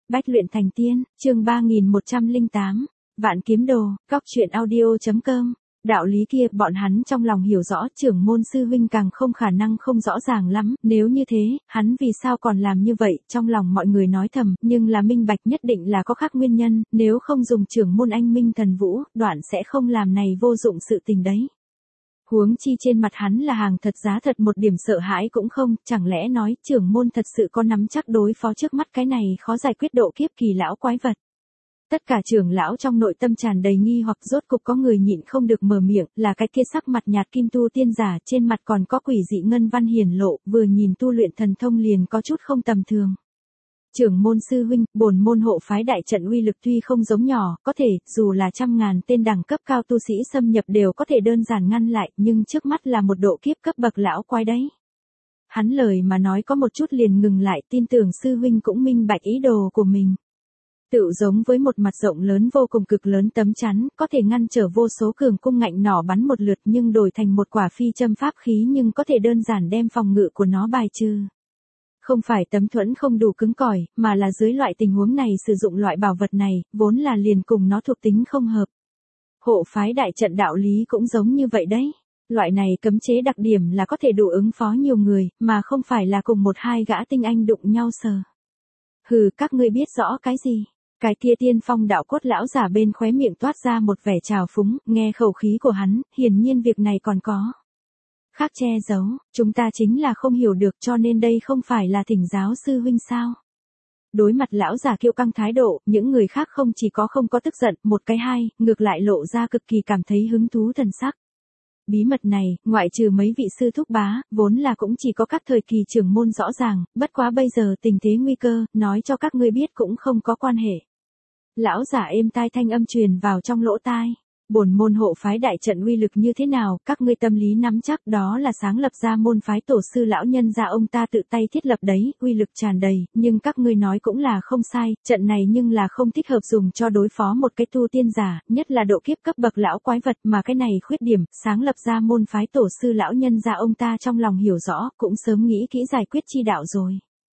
Bách luyện thành tiên, chương 3108, Vạn kiếm đồ, góc truyện audio.com. Đạo lý kia bọn hắn trong lòng hiểu rõ, trưởng môn sư huynh càng không khả năng không rõ ràng lắm, nếu như thế, hắn vì sao còn làm như vậy, trong lòng mọi người nói thầm, nhưng là minh bạch nhất định là có khác nguyên nhân, nếu không dùng trưởng môn anh minh thần vũ, đoạn sẽ không làm này vô dụng sự tình đấy. Huống chi trên mặt hắn là hàng thật giá thật, một điểm sợ hãi cũng không, chẳng lẽ nói trưởng môn thật sự có nắm chắc đối phó trước mắt cái này khó giải quyết độ kiếp kỳ lão quái vật. Tất cả trưởng lão trong nội tâm tràn đầy nghi hoặc, rốt cục có người nhịn không được mở miệng, là cái kia sắc mặt nhạt kim tu tiên giả, trên mặt còn có quỷ dị ngân văn hiển lộ, vừa nhìn tu luyện thần thông liền có chút không tầm thường. Trưởng môn sư huynh, bổn môn hộ phái đại trận uy lực tuy không giống nhỏ, có thể, dù là trăm ngàn tên đẳng cấp cao tu sĩ xâm nhập đều có thể đơn giản ngăn lại, nhưng trước mắt là một độ kiếp cấp bậc lão quái đấy. Hắn lời mà nói có một chút liền ngừng lại, tin tưởng sư huynh cũng minh bạch ý đồ của mình. Tựu giống với một mặt rộng lớn vô cùng cực lớn tấm chắn, có thể ngăn trở vô số cường cung ngạnh nỏ bắn một lượt, nhưng đổi thành một quả phi châm pháp khí nhưng có thể đơn giản đem phòng ngự của nó bài trừ. Không phải tấm thuẫn không đủ cứng cỏi, mà là dưới loại tình huống này sử dụng loại bảo vật này, vốn là liền cùng nó thuộc tính không hợp. Hộ phái đại trận đạo lý cũng giống như vậy đấy. Loại này cấm chế đặc điểm là có thể đủ ứng phó nhiều người, mà không phải là cùng một hai gã tinh anh đụng nhau sờ. Hừ, các ngươi biết rõ cái gì? Cái kia tiên phong đạo cốt lão giả bên khóe miệng toát ra một vẻ trào phúng, nghe khẩu khí của hắn, hiển nhiên việc này còn có khác che giấu, chúng ta chính là không hiểu được, cho nên đây không phải là thỉnh giáo sư huynh sao? Đối mặt lão giả kiêu căng thái độ, những người khác không chỉ có không có tức giận, một cái hai, ngược lại lộ ra cực kỳ cảm thấy hứng thú thần sắc. Bí mật này, ngoại trừ mấy vị sư thúc bá, vốn là cũng chỉ có các thời kỳ trưởng môn rõ ràng, bất quá bây giờ tình thế nguy cơ, nói cho các ngươi biết cũng không có quan hệ. Lão giả êm tai thanh âm truyền vào trong lỗ tai. Bổn môn hộ phái đại trận uy lực như thế nào, các ngươi tâm lý nắm chắc, đó là sáng lập ra môn phái tổ sư lão nhân gia ông ta tự tay thiết lập đấy, uy lực tràn đầy, nhưng các ngươi nói cũng là không sai, trận này nhưng là không thích hợp dùng cho đối phó một cái tu tiên giả, nhất là độ kiếp cấp bậc lão quái vật, mà cái này khuyết điểm, sáng lập ra môn phái tổ sư lão nhân gia ông ta trong lòng hiểu rõ, cũng sớm nghĩ kỹ giải quyết chi đạo rồi.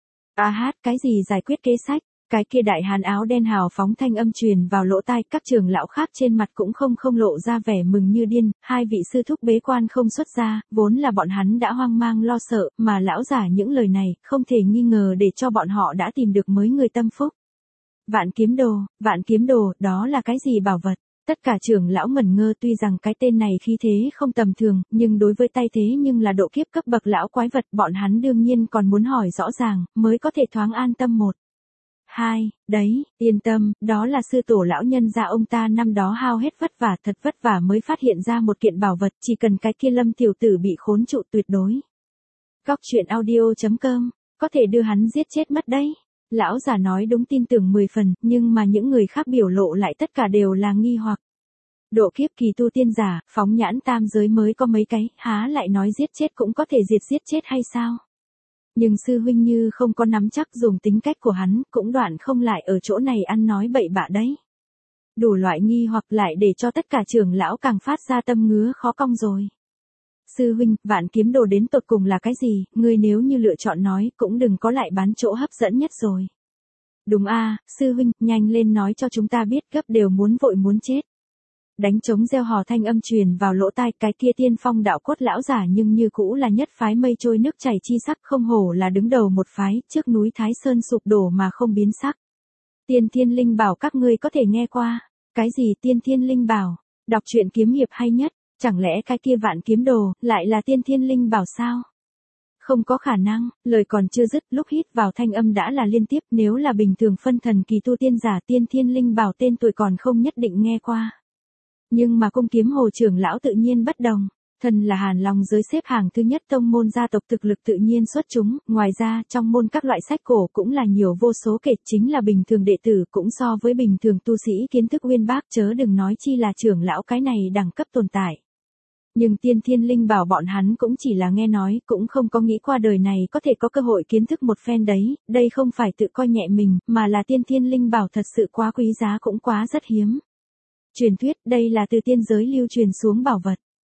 A hát, cái gì giải quyết kế sách? Cái kia đại hán áo đen hào phóng thanh âm truyền vào lỗ tai, các trưởng lão khác trên mặt cũng không lộ ra vẻ mừng như điên, hai vị sư thúc bế quan không xuất ra, vốn là bọn hắn đã hoang mang lo sợ, mà lão giả những lời này, không thể nghi ngờ để cho bọn họ đã tìm được mới người tâm phúc. Vạn kiếm đồ, đó là cái gì bảo vật? Tất cả trưởng lão ngẩn ngơ, tuy rằng cái tên này khí thế không tầm thường, nhưng đối với tay thế nhưng là độ kiếp cấp bậc lão quái vật, bọn hắn đương nhiên còn muốn hỏi rõ ràng, mới có thể thoáng an tâm một. Hai, đấy, yên tâm, đó là sư tổ lão nhân gia ông ta năm đó hao hết vất vả, thật vất vả mới phát hiện ra một kiện bảo vật, chỉ cần cái kia Lâm tiểu tử bị khốn trụ tuyệt đối. Góc truyện audio.com, có thể đưa hắn giết chết mất đấy. Lão giả nói đúng, tin tưởng 10 phần, nhưng mà những người khác biểu lộ lại tất cả đều là nghi hoặc. Độ kiếp kỳ tu tiên giả, phóng nhãn tam giới mới có mấy cái, há lại nói giết chết cũng có thể giết chết hay sao? Nhưng sư huynh như không có nắm chắc, dùng tính cách của hắn, cũng đoạn không lại ở chỗ này ăn nói bậy bạ đấy. Đủ loại nghi hoặc lại để cho tất cả trưởng lão càng phát ra tâm ngứa khó cong rồi. Sư huynh, vạn kiếm đồ đến tột cùng là cái gì, ngươi nếu như lựa chọn nói, cũng đừng có lại bán chỗ hấp dẫn nhất rồi. Đúng a, sư huynh, nhanh lên nói cho chúng ta biết, gấp đều muốn vội muốn chết. Đánh trống reo hò thanh âm truyền vào lỗ tai, cái kia tiên phong đạo cốt lão giả nhưng như cũ là nhất phái mây trôi nước chảy chi sắc, không hổ là đứng đầu một phái, trước núi Thái Sơn sụp đổ mà không biến sắc. Tiên Thiên Linh Bảo các ngươi có thể nghe qua. Cái gì Tiên Thiên Linh Bảo? Đọc truyện kiếm hiệp hay nhất, chẳng lẽ cái kia vạn kiếm đồ lại là Tiên Thiên Linh Bảo sao? Không có khả năng, lời còn chưa dứt, lúc hít vào thanh âm đã là liên tiếp, nếu là bình thường phân thần kỳ tu tiên giả, Tiên Thiên Linh Bảo tên tuổi còn không nhất định nghe qua. Nhưng mà cung kiếm hồ trưởng lão tự nhiên bất đồng, thần là Hàn Long giới xếp hàng thứ nhất tông môn gia tộc, thực lực tự nhiên xuất chúng, ngoài ra trong môn các loại sách cổ cũng là nhiều vô số kể, chính là bình thường đệ tử cũng so với bình thường tu sĩ kiến thức uyên bác, chớ đừng nói chi là trưởng lão cái này đẳng cấp tồn tại. Nhưng Tiên Thiên Linh Bảo bọn hắn cũng chỉ là nghe nói, cũng không có nghĩ qua đời này có thể có cơ hội kiến thức một phen đấy, đây không phải tự coi nhẹ mình, mà là Tiên Thiên Linh Bảo thật sự quá quý giá, cũng quá rất hiếm. Truyền thuyết đây là từ tiên giới lưu truyền xuống bảo vật.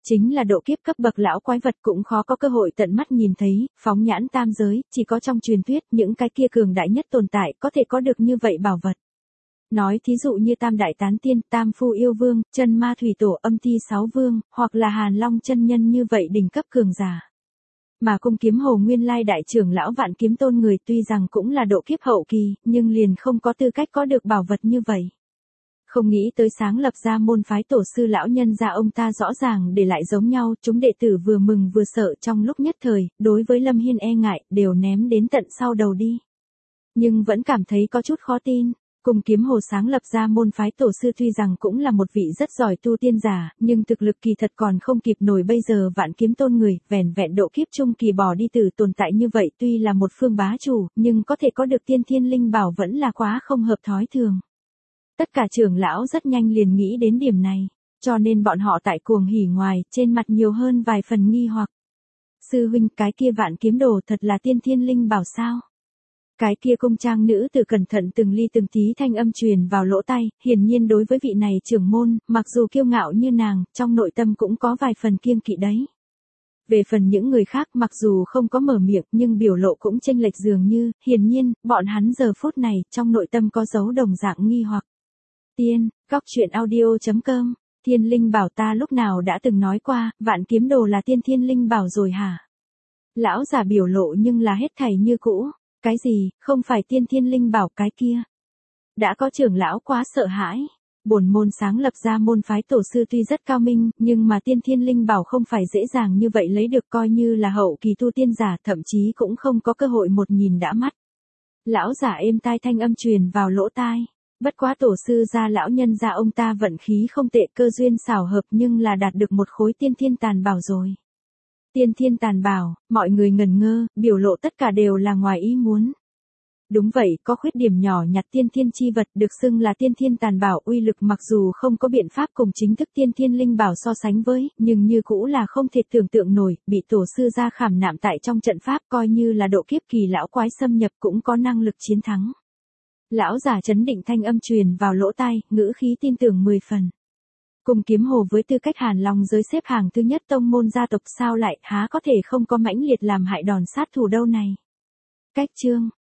Chính là độ kiếp cấp bậc lão quái vật cũng khó có cơ hội tận mắt nhìn thấy, phóng nhãn tam giới, chỉ có trong truyền thuyết những cái kia cường đại nhất tồn tại có thể có được như vậy bảo vật. Nói thí dụ như Tam Đại Tán Tiên, Tam Phu Yêu Vương, Chân Ma Thủy Tổ, Âm Ti Sáu Vương, hoặc là Hàn Long chân nhân như vậy đỉnh cấp cường giả. Mà Cung Kiếm Hồ nguyên lai đại trưởng lão Vạn Kiếm Tôn người tuy rằng cũng là độ kiếp hậu kỳ, nhưng liền không có tư cách có được bảo vật như vậy. Không nghĩ tới sáng lập ra môn phái tổ sư lão nhân gia ông ta rõ ràng để lại giống nhau, chúng đệ tử vừa mừng vừa sợ trong lúc nhất thời, đối với Lâm Hiên e ngại, đều ném đến tận sau đầu đi. Nhưng vẫn cảm thấy có chút khó tin. Cung Kiếm Hồ sáng lập ra môn phái tổ sư tuy rằng cũng là một vị rất giỏi tu tiên giả, nhưng thực lực kỳ thật còn không kịp nổi bây giờ Vạn Kiếm Tôn người, vẻn vẹn độ kiếp trung kỳ bỏ đi từ tồn tại như vậy tuy là một phương bá chủ, nhưng có thể có được tiên thiên linh bảo vẫn là quá không hợp thói thường. Tất cả trưởng lão rất nhanh liền nghĩ đến điểm này, cho nên bọn họ tại cuồng hỉ ngoài, trên mặt nhiều hơn vài phần nghi hoặc. Sư huynh, cái kia Vạn Kiếm Đồ thật là tiên thiên linh bảo sao? Cái kia cung trang nữ tử cẩn thận từng ly từng tí thanh âm truyền vào lỗ tai, hiển nhiên đối với vị này trưởng môn, mặc dù kiêu ngạo như nàng, trong nội tâm cũng có vài phần kiêng kỵ đấy. Về phần những người khác mặc dù không có mở miệng nhưng biểu lộ cũng chênh lệch dường như, hiển nhiên, bọn hắn giờ phút này trong nội tâm có dấu đồng dạng nghi hoặc. Góc truyện audio.com, Thiên Linh Bảo ta lúc nào đã từng nói qua, Vạn Kiếm Đồ là tiên thiên linh bảo rồi hả? Lão giả biểu lộ nhưng là hết thảy như cũ. Cái gì, không phải tiên thiên linh bảo cái kia? Đã có trưởng lão quá sợ hãi. Bổn môn sáng lập ra môn phái tổ sư tuy rất cao minh, nhưng mà tiên thiên linh bảo không phải dễ dàng như vậy lấy được, coi như là hậu kỳ tu tiên giả thậm chí cũng không có cơ hội một nhìn đã mắt. Lão giả êm tai thanh âm truyền vào lỗ tai. Bất quá tổ sư gia lão nhân gia ông ta vận khí không tệ, cơ duyên xảo hợp nhưng là đạt được một khối tiên thiên tàn bảo rồi. Tiên thiên tàn bảo, mọi người ngẩn ngơ, biểu lộ tất cả đều là ngoài ý muốn. Đúng vậy, có khuyết điểm nhỏ nhặt tiên thiên chi vật được xưng là tiên thiên tàn bảo, uy lực mặc dù không có biện pháp cùng chính thức tiên thiên linh bảo so sánh với, nhưng như cũ là không thể tưởng tượng nổi, bị tổ sư gia khảm nạm tại trong trận pháp, coi như là độ kiếp kỳ lão quái xâm nhập cũng có năng lực chiến thắng. Lão giả chấn định thanh âm truyền vào lỗ tai, ngữ khí tin tưởng 10 phần. Cung Kiếm Hồ với tư cách Hàn Long giới xếp hàng thứ nhất tông môn gia tộc sao lại há có thể không có mãnh liệt làm hại đòn sát thủ đâu này. Cách chương